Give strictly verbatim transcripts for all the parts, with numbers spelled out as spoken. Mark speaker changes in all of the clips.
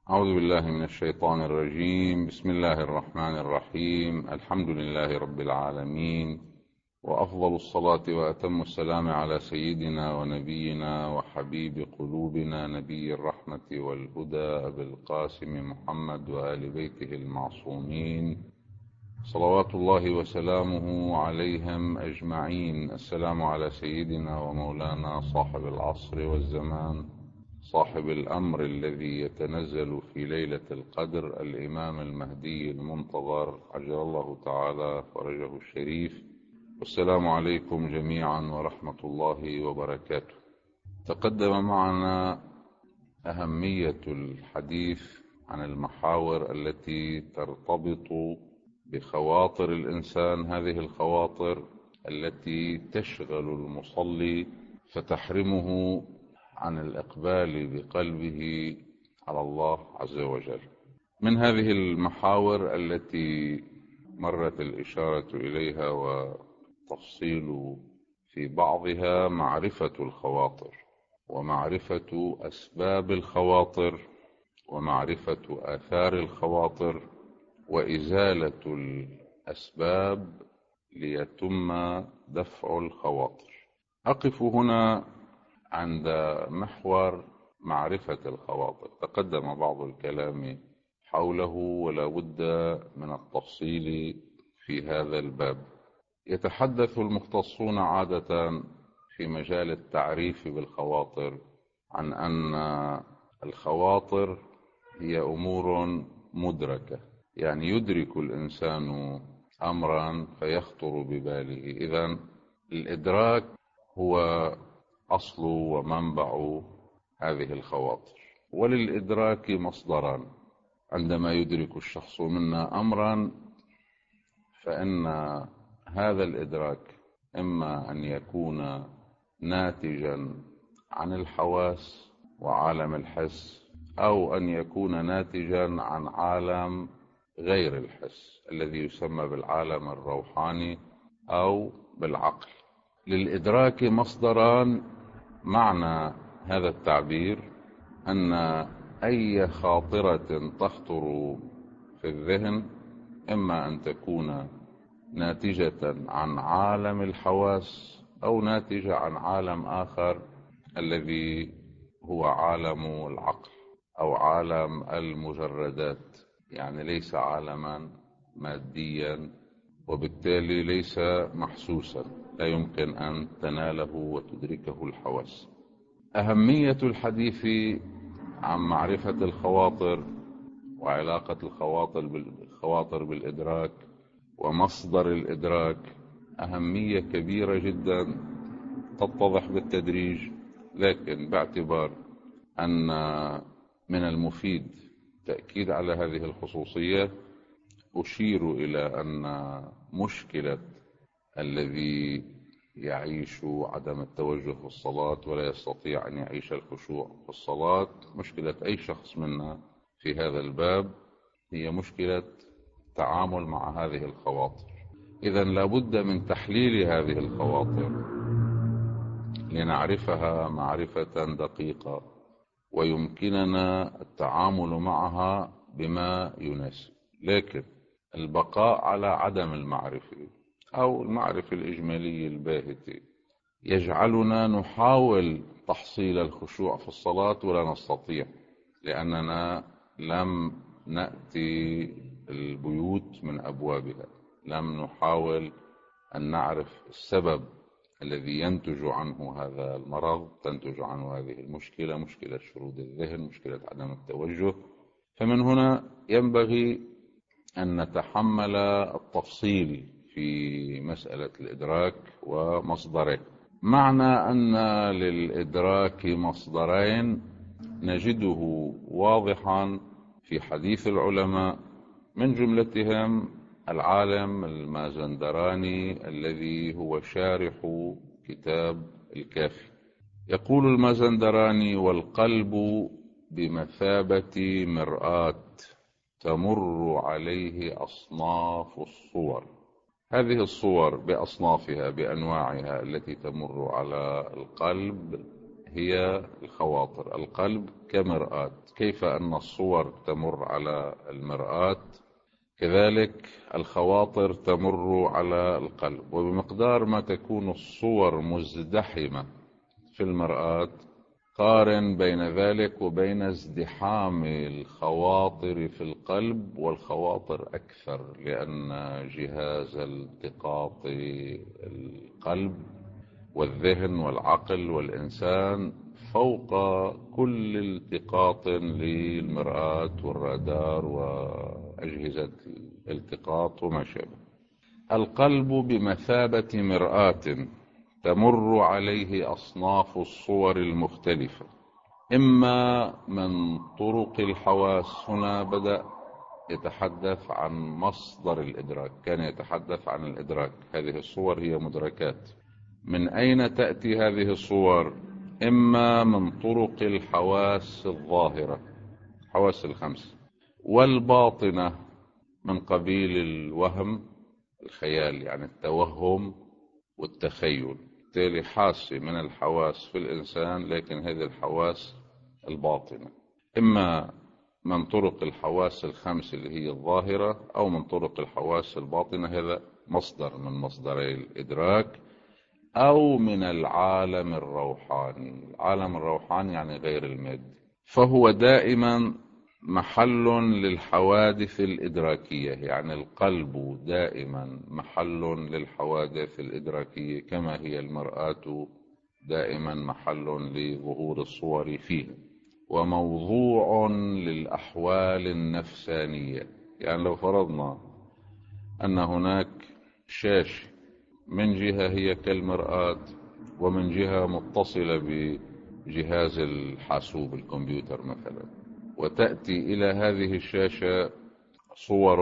Speaker 1: أعوذ بالله من الشيطان الرجيم. بسم الله الرحمن الرحيم. الحمد لله رب العالمين، وأفضل الصلاة وأتم السلام على سيدنا ونبينا وحبيب قلوبنا نبي الرحمة والهدى أبي القاسم محمد وآل بيته المعصومين صلوات الله وسلامه عليهم أجمعين. السلام على سيدنا ومولانا صاحب العصر والزمان، صاحب الأمر الذي يتنزل في ليلة القدر، الإمام المهدي المنتظر عجل الله تعالى فرجه الشريف. والسلام عليكم جميعا ورحمة الله وبركاته. تقدم معنا أهمية الحديث عن المحاور التي ترتبط بخواطر الإنسان، هذه الخواطر التي تشغل المصلي فتحرمه عن الإقبال بقلبه على الله عز وجل. من هذه المحاور التي مرت الإشارة إليها وتفصيل في بعضها معرفة الخواطر، ومعرفة أسباب الخواطر، ومعرفة آثار الخواطر، وإزالة الأسباب ليتم دفع الخواطر. أقف هنا عند محور معرفة الخواطر. تقدم بعض الكلام حوله ولا بد من التفصيل في هذا الباب. يتحدث المختصون عادة في مجال التعريف بالخواطر عن أن الخواطر هي أمور مدركة، يعني يدرك الإنسان أمرا فيخطر بباله. إذن الإدراك هو أصل ومنبع هذه الخواطر. وللإدراك مصدران. عندما يدرك الشخص منا أمرا فإن هذا الإدراك إما أن يكون ناتجا عن الحواس وعالم الحس، أو أن يكون ناتجا عن عالم غير الحس الذي يسمى بالعالم الروحاني أو بالعقل. للإدراك مصدران. معنى هذا التعبير أن أي خاطرة تخطر في الذهن إما أن تكون ناتجة عن عالم الحواس أو ناتجة عن عالم آخر الذي هو عالم العقل أو عالم المجردات، يعني ليس عالما ماديا وبالتالي ليس محسوسا، لا يمكن أن تناله وتدركه الحواس. أهمية الحديث عن معرفة الخواطر وعلاقة الخواطر بالخواطر بالإدراك ومصدر الإدراك أهمية كبيرة جدا تتضح بالتدريج، لكن باعتبار أن من المفيد تأكيد على هذه الخصوصية أشير إلى أن مشكلة الذي يعيش عدم التوجه في الصلاة ولا يستطيع أن يعيش الخشوع في الصلاة، مشكلة أي شخص منا في هذا الباب هي مشكلة التعامل مع هذه الخواطر. إذن لابد من تحليل هذه الخواطر لنعرفها معرفة دقيقة ويمكننا التعامل معها بما يناسب. لكن البقاء على عدم المعرفة أو المعرفة الإجمالية الباهتة يجعلنا نحاول تحصيل الخشوع في الصلاة ولا نستطيع، لأننا لم نأتي البيوت من أبوابها، لم نحاول أن نعرف السبب الذي ينتج عنه هذا المرض، تنتج عنه هذه المشكلة، مشكلة شرود الذهن، مشكلة عدم التوجه. فمن هنا ينبغي أن نتحمل التفصيل في مسألة الإدراك ومصدره. معنى أن للإدراك مصدرين نجده واضحا في حديث العلماء، من جملتهم العالم المازندراني الذي هو شارح كتاب الكافي. يقول المازندراني: والقلب بمثابة مرآة تمر عليه أصناف الصور. هذه الصور بأصنافها بأنواعها التي تمر على القلب هي الخواطر. القلب كمرآة، كيف أن الصور تمر على المرآة كذلك الخواطر تمر على القلب، وبمقدار ما تكون الصور مزدحمة في المرآة قارن بين ذلك وبين ازدحام الخواطر في القلب، والخواطر أكثر لأن جهاز التقاط القلب والذهن والعقل والإنسان فوق كل التقاط للمرآة والرادار وأجهزة الالتقاط وما شابه. القلب بمثابة مرآة تمر عليه أصناف الصور المختلفة، إما من طرق الحواس. هنا بدأ يتحدث عن مصدر الإدراك، كان يتحدث عن الإدراك. هذه الصور هي مدركات. من أين تأتي هذه الصور؟ إما من طرق الحواس الظاهرة، حواس الخمس، والباطنة من قبيل الوهم، الخيال يعني التوهم والتخيل. بالتالي حاسة من الحواس في الإنسان، لكن هذه الحواس الباطنة، إما من طرق الحواس الخمس اللي هي الظاهرة، أو من طرق الحواس الباطنة، هذا مصدر من مصدري الإدراك، أو من العالم الروحاني. العالم الروحاني يعني غير المادي، فهو دائما محل للحوادث الإدراكية. يعني القلب دائما محل للحوادث الإدراكية، كما هي المرآة دائما محل لظهور الصور فيه، وموضوع للأحوال النفسانية. يعني لو فرضنا أن هناك شاشة من جهة هي كالمرآة، ومن جهة متصلة بجهاز الحاسوب الكمبيوتر مثلا، وتأتي إلى هذه الشاشة صور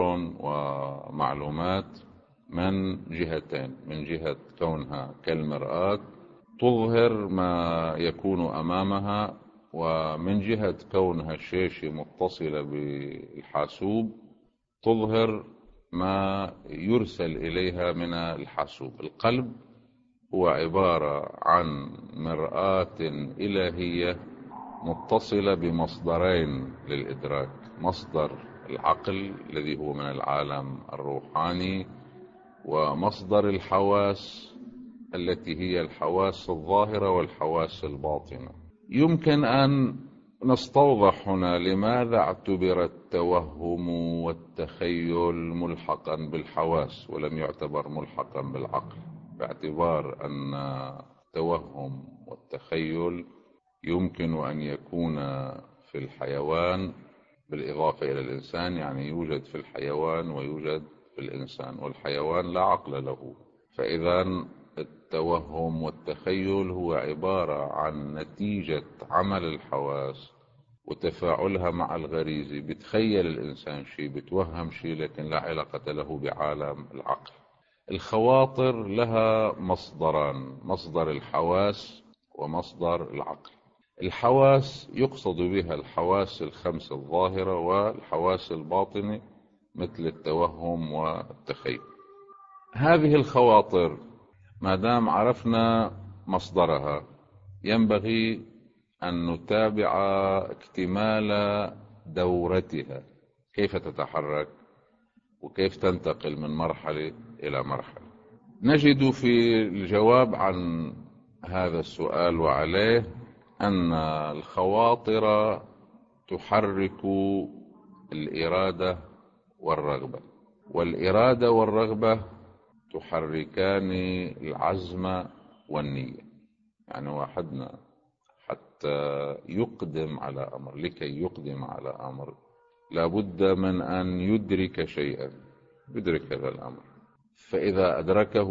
Speaker 1: ومعلومات من جهتين، من جهة كونها كالمرآة تظهر ما يكون أمامها، ومن جهة كونها الشاشة متصلة بالحاسوب تظهر ما يرسل إليها من الحاسوب. القلب هو عبارة عن مرآة إلهية متصلة بمصدرين للإدراك: مصدر العقل الذي هو من العالم الروحاني، ومصدر الحواس التي هي الحواس الظاهرة والحواس الباطنة. يمكن أن نستوضح هنا لماذا اعتبر التوهم والتخيل ملحقا بالحواس ولم يعتبر ملحقا بالعقل، باعتبار أن التوهم والتخيل يمكن أن يكون في الحيوان بالإضافة إلى الإنسان. يعني يوجد في الحيوان ويوجد في الإنسان، والحيوان لا عقل له. فإذا التوهم والتخيل هو عبارة عن نتيجة عمل الحواس وتفاعلها مع الغريزة. بتخيل الإنسان شيء، بتوهم شيء، لكن لا علاقة له بعالم العقل. الخواطر لها مصدران: مصدر الحواس ومصدر العقل. الحواس يقصد بها الحواس الخمس الظاهرة، والحواس الباطنة مثل التوهم والتخيل. هذه الخواطر ما دام عرفنا مصدرها ينبغي أن نتابع اكتمال دورتها، كيف تتحرك وكيف تنتقل من مرحلة إلى مرحلة. نجد في الجواب عن هذا السؤال وعليه أن الخواطر تحرك الإرادة والرغبة، والإرادة والرغبة تحركان العزم والنية. يعني واحدنا حتى يقدم على أمر، لكي يقدم على أمر لابد من أن يدرك شيئا، يدرك هذا الأمر، فإذا أدركه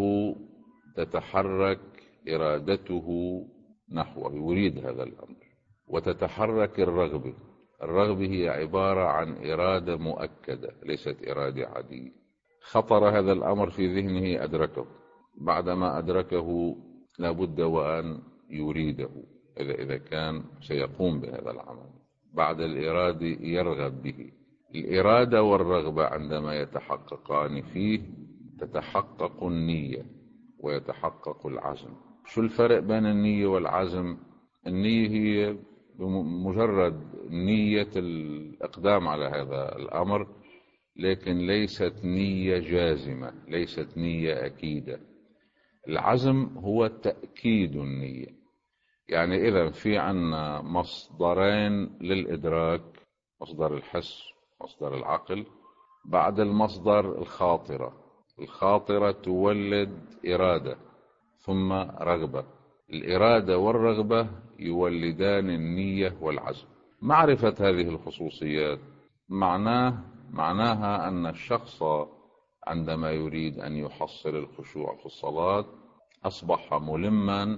Speaker 1: تتحرك إرادته نحوه، يريد هذا الأمر، وتتحرك الرغبة. الرغبة هي عبارة عن إرادة مؤكدة، ليست إرادة عادية. خطر هذا الأمر في ذهنه، أدركه، بعدما أدركه لابد وأن يريده، إذا إذا كان سيقوم بهذا العمل. بعد الإرادة يرغب به. الإرادة والرغبة عندما يتحققان فيه تتحقق النية ويتحقق العزم. شو الفرق بين النية والعزم؟ النية هي بمجرد نية الإقدام على هذا الأمر، لكن ليست نية جازمة، ليست نية أكيدة. العزم هو تأكيد النية. يعني إذا في عنا مصدرين للإدراك، مصدر الحس، مصدر العقل، بعد المصدر الخاطرة. الخاطرة تولد إرادة ثم رغبة، الإرادة والرغبة يولدان النية والعزم. معرفة هذه الخصوصيات معناه معناها أن الشخص عندما يريد أن يحصل الخشوع في الصلاة أصبح ملما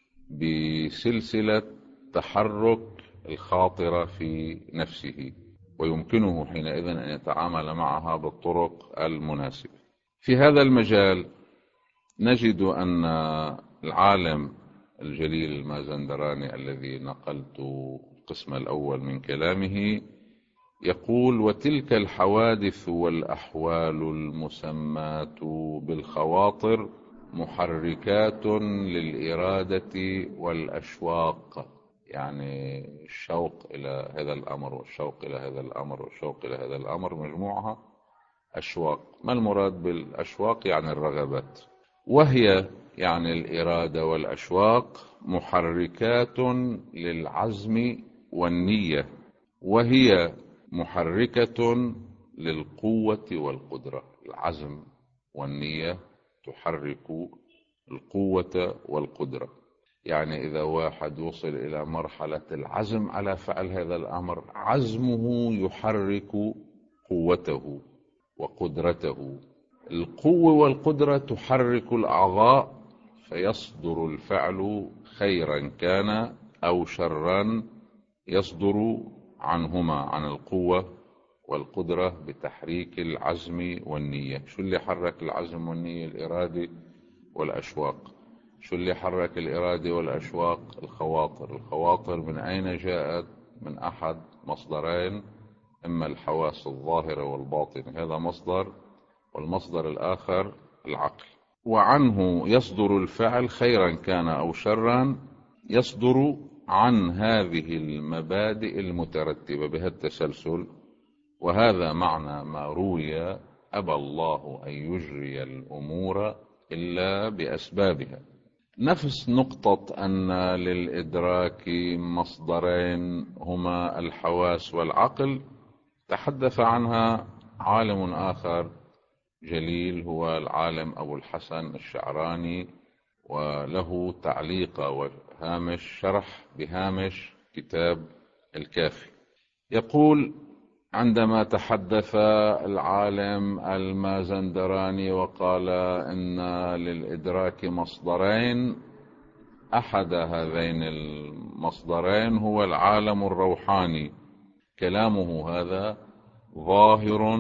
Speaker 1: بسلسلة تحرك الخاطرة في نفسه، ويمكنه حينئذ أن يتعامل معها بالطرق المناسبة. في هذا المجال نجد أن العالم الجليل المازندراني الذي نقلت القسم الأول من كلامه يقول: وتلك الحوادث والأحوال المسمات بالخواطر محركات للإرادة والأشواق. يعني الشوق إلى هذا الأمر والشوق إلى هذا الأمر والشوق إلى هذا الأمر مجموعها أشواق. ما المراد بالأشواق؟ يعني الرغبات. وهي يعني الإرادة والأشواق محركات للعزم والنية، وهي محركة للقوة والقدرة. العزم والنية تحرك القوة والقدرة. يعني إذا واحد وصل إلى مرحلة العزم على فعل هذا الأمر، عزمه يحرك قوته وقدرته. القوة والقدرة تحرك الأعضاء فيصدر الفعل خيرا كان أو شرا، يصدر عنهما، عن القوة والقدرة، بتحريك العزم والنية. شو اللي حرك العزم والنية؟ الإرادة والأشواق. شو اللي حرك الإرادة والأشواق؟ الخواطر. الخواطر من أين جاءت؟ من أحد مصدرين، إما الحواس الظاهرة والباطنة، هذا مصدر، والمصدر الآخر العقل. وعنه يصدر الفعل خيرا كان أو شرا، يصدر عن هذه المبادئ المترتبة بهذا التسلسل. وهذا معنى ما روي: أبى الله أن يجري الأمور إلا بأسبابها. نفس نقطة أن للإدراك مصدرين هما الحواس والعقل تحدث عنها عالم آخر جليل، هو العالم أبو الحسن الشعراني، وله تعليق وهامش شرح بهامش كتاب الكافي. يقول: عندما تحدث العالم المازندراني وقال إن للإدراك مصدرين، أحد هذين المصدرين هو العالم الروحاني. كلامه هذا ظاهر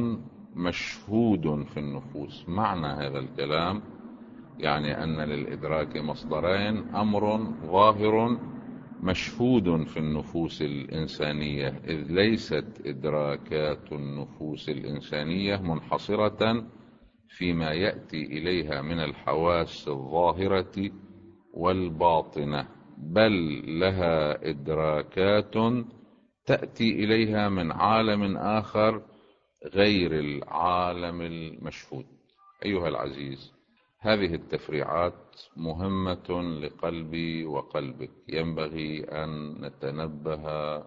Speaker 1: مشهود في النفوس. معنى هذا الكلام يعني أن للإدراك مصدرين، أمر ظاهر مشهود في النفوس الإنسانية، إذ ليست إدراكات النفوس الإنسانية منحصرة فيما يأتي إليها من الحواس الظاهرة والباطنة، بل لها إدراكات تأتي إليها من عالم آخر غير العالم المشهود. أيها العزيز، هذه التفريعات مهمة لقلبي وقلبك، ينبغي أن نتنبه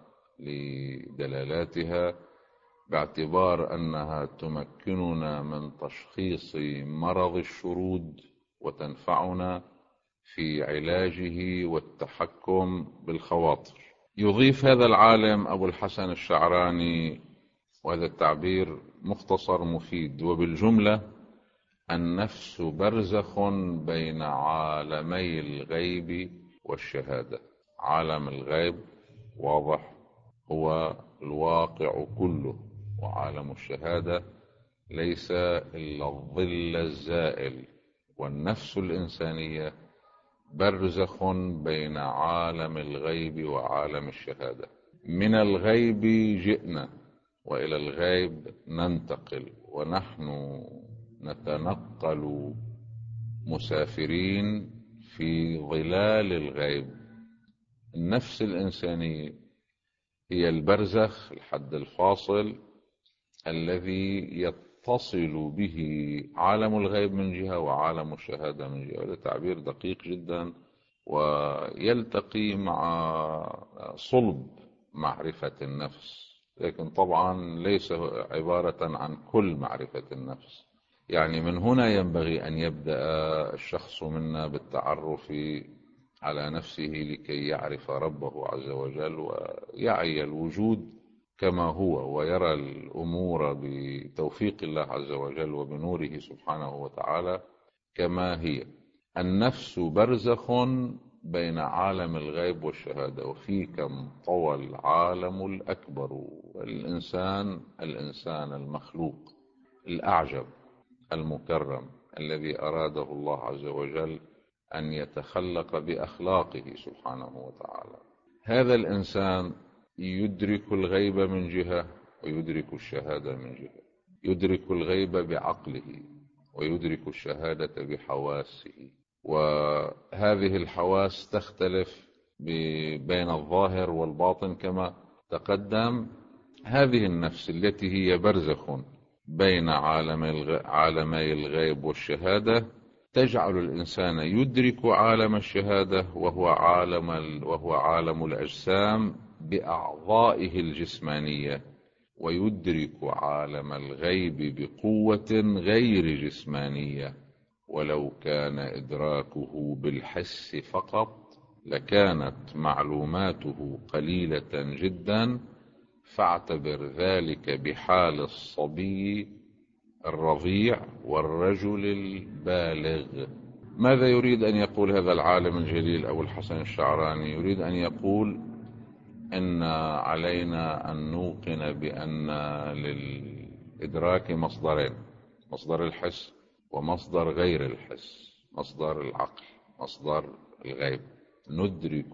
Speaker 1: لدلالاتها، باعتبار أنها تمكننا من تشخيص مرض الشرود وتنفعنا في علاجه والتحكم بالخواطر. يضيف هذا العالم أبو الحسن الشعراني، وهذا التعبير مختصر مفيد: وبالجملة النفس برزخ بين عالمي الغيب والشهادة. عالم الغيب واضح هو الواقع كله، وعالم الشهادة ليس إلا الظل الزائل. والنفس الإنسانية برزخ بين عالم الغيب وعالم الشهادة. من الغيب جئنا وإلى الغيب ننتقل، ونحن نتنقل مسافرين في ظلال الغيب، النفس الإنسانية هي البرزخ، الحد الفاصل الذي يتصل به عالم الغيب من جهة وعالم الشهادة من جهة. هذا تعبير دقيق جدا ويلتقي مع صلب معرفة النفس، لكن طبعا ليس عبارة عن كل معرفة النفس. يعني من هنا ينبغي أن يبدأ الشخص منا بالتعرف على نفسه لكي يعرف ربه عز وجل ويعي الوجود كما هو، ويرى الأمور بتوفيق الله عز وجل وبنوره سبحانه وتعالى كما هي. النفس برزخ بين عالم الغيب والشهادة، وفيك انطوى العالم الأكبر. والإنسان الإنسان المخلوق الأعجب المكرم الذي أراده الله عز وجل أن يتخلق بأخلاقه سبحانه وتعالى، هذا الإنسان يدرك الغيب من جهة ويدرك الشهادة من جهة، يدرك الغيب بعقله ويدرك الشهادة بحواسه. وهذه الحواس تختلف بين الظاهر والباطن كما تقدم. هذه النفس التي هي برزخ بين عالمي الغيب والشهادة تجعل الإنسان يدرك عالم الشهادة وهو عالم وهو عالم الأجسام بأعضائه الجسمانية، ويدرك عالم الغيب بقوة غير جسمانية. ولو كان إدراكه بالحس فقط لكانت معلوماته قليلة جدا، فاعتبر ذلك بحال الصبي الرضيع والرجل البالغ. ماذا يريد أن يقول هذا العالم الجليل أبو الحسن الشعراني؟ يريد أن يقول إن علينا أن نوقن بأن للإدراك مصدرين: مصدر الحس ومصدر غير الحس، مصدر العقل، مصدر الغيب. ندرك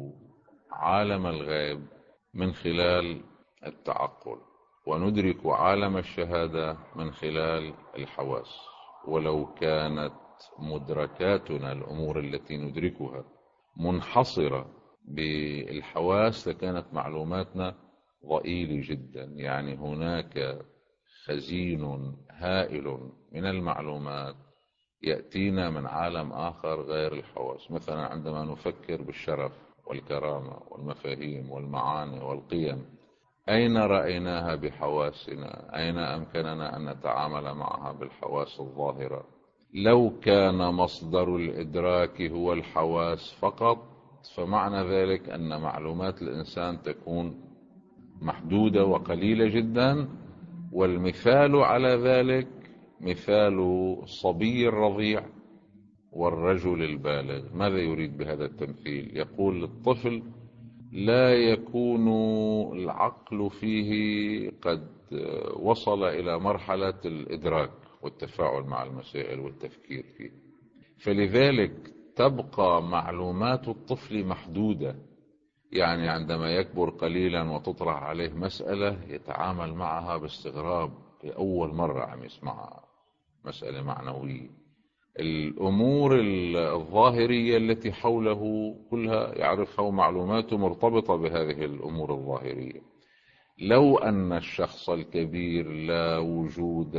Speaker 1: عالم الغيب من خلال التعقل، وندرك عالم الشهادة من خلال الحواس. ولو كانت مدركاتنا الأمور التي ندركها منحصرة بالحواس لكانت معلوماتنا ضئيلة جدا. يعني هناك خزين هائل من المعلومات يأتينا من عالم آخر غير الحواس. مثلا عندما نفكر بالشرف والكرامة والمفاهيم والمعاني والقيم، أين رأيناها بحواسنا؟ أين أمكننا أن نتعامل معها بالحواس الظاهرة؟ لو كان مصدر الإدراك هو الحواس فقط فمعنى ذلك أن معلومات الإنسان تكون محدودة وقليلة جدا. والمثال على ذلك مثال الصبي الرضيع والرجل البالغ. ماذا يريد بهذا التمثيل؟ يقول للطفل لا يكون العقل فيه قد وصل إلى مرحلة الإدراك والتفاعل مع المسائل والتفكير فيه، فلذلك تبقى معلومات الطفل محدودة. يعني عندما يكبر قليلا وتطرح عليه مسألة يتعامل معها باستغراب، لأول مرة عم يسمعها، مسألة معنوية. الأمور الظاهرية التي حوله كلها يعرفها ومعلوماته مرتبطة بهذه الأمور الظاهرية. لو أن الشخص الكبير لا وجود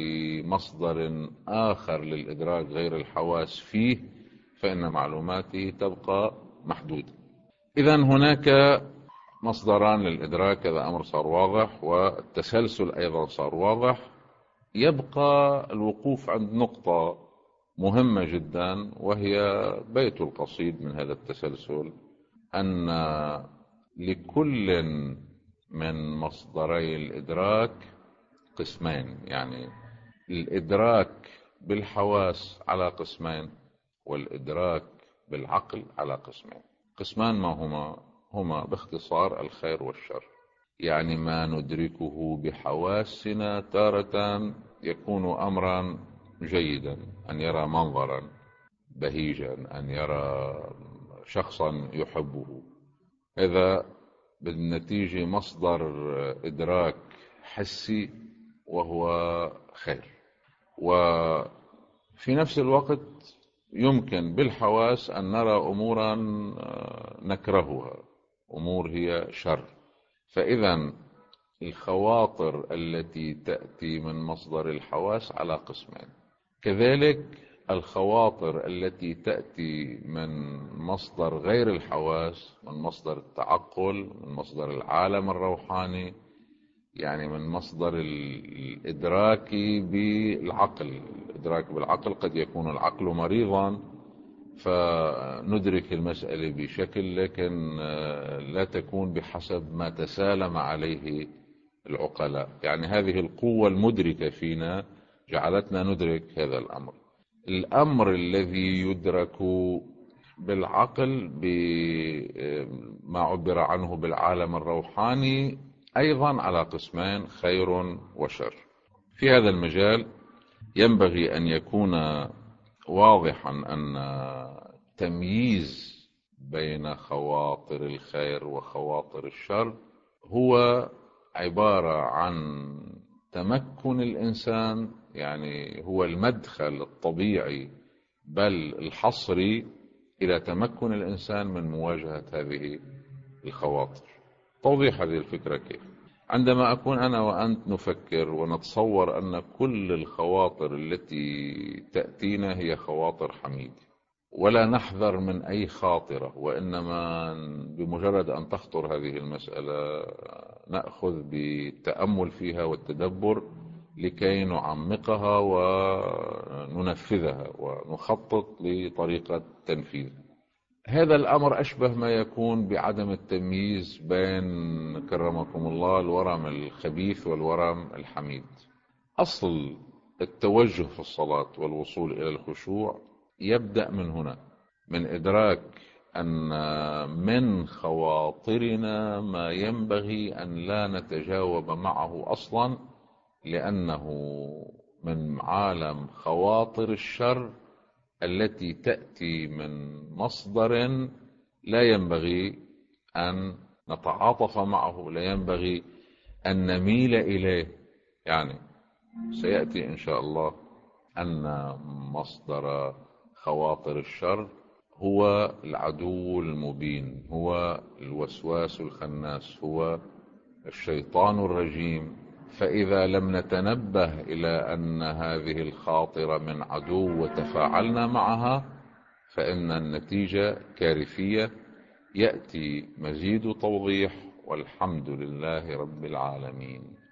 Speaker 1: لمصدر آخر للإدراك غير الحواس فيه فإن معلوماته تبقى محدودة. إذن هناك مصدران للإدراك، هذا أمر صار واضح، والتسلسل أيضا صار واضح. يبقى الوقوف عند نقطة مهمة جدا وهي بيت القصيد من هذا التسلسل: أن لكل من مصدري الإدراك قسمين. يعني الإدراك بالحواس على قسمين والإدراك بالعقل على قسمين. قسمان ما هما؟ هما باختصار الخير والشر. يعني ما ندركه بحواسنا تارة يكون أمرا جيدا، أن يرى منظرا بهيجا، أن يرى شخصا يحبه، هذا بالنتيجة مصدر إدراك حسي وهو خير. وفي نفس الوقت يمكن بالحواس أن نرى أمورا نكرهها، أمور هي شر. فإذا الخواطر التي تأتي من مصدر الحواس على قسمين، كذلك الخواطر التي تأتي من مصدر غير الحواس، من مصدر التعقل، من مصدر العالم الروحاني، يعني من مصدر الإدراك بالعقل. الإدراك بالعقل قد يكون العقل مريضا فندرك المسألة بشكل، لكن لا تكون بحسب ما تسالم عليه العقلاء. يعني هذه القوة المدركة فينا جعلتنا ندرك هذا الأمر. الأمر الذي يدرك بالعقل بما عبر عنه بالعالم الروحاني أيضا على قسمين، خير وشر. في هذا المجال ينبغي أن يكون واضحا أن تمييز بين خواطر الخير وخواطر الشر هو عبارة عن تمكن الإنسان، يعني هو المدخل الطبيعي بل الحصري إلى تمكن الإنسان من مواجهة هذه الخواطر. توضيح هذه الفكرة كيف؟ عندما أكون أنا وأنت نفكر ونتصور أن كل الخواطر التي تأتينا هي خواطر حميدة، ولا نحذر من أي خاطرة، وإنما بمجرد أن تخطر هذه المسألة نأخذ بالتأمل فيها والتدبر لكي نعمقها وننفذها ونخطط لطريقة تنفيذها. هذا الأمر أشبه ما يكون بعدم التمييز بين، كرمكم الله، الورم الخبيث والورم الحميد. أصل التوجه في الصلاة والوصول إلى الخشوع يبدأ من هنا، من إدراك أن من خواطرنا ما ينبغي أن لا نتجاوب معه أصلا، لأنه من عالم خواطر الشر التي تأتي من مصدر لا ينبغي أن نتعاطف معه، لا ينبغي أن نميل إليه. يعني سيأتي إن شاء الله أن مصدر خواطر الشر هو العدو المبين، هو الوسواس الخناس، هو الشيطان الرجيم. فإذا لم نتنبه إلى أن هذه الخاطرة من عدو وتفاعلنا معها فإن النتيجة كارثية. يأتي مزيد توضيح، والحمد لله رب العالمين.